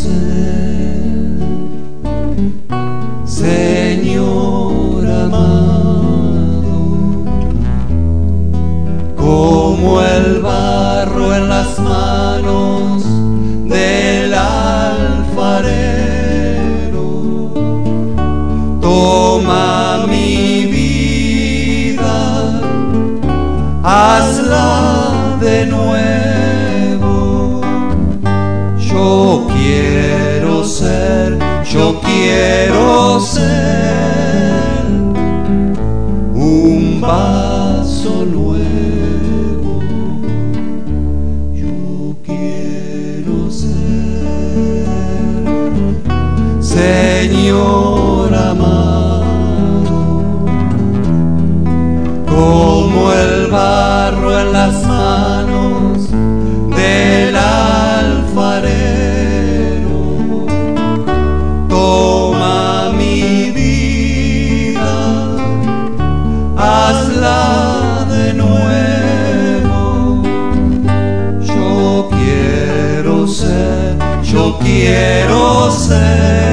ser, Señor amado, como el barro en las manos del alfarero. Toma mi vida, hazla de nuevo. Yo quiero ser un vaso nuevo. Yo quiero ser, Señor amado, como el barro en las manos del alfarero. Toma mi vida, hazla de nuevo. Yo quiero ser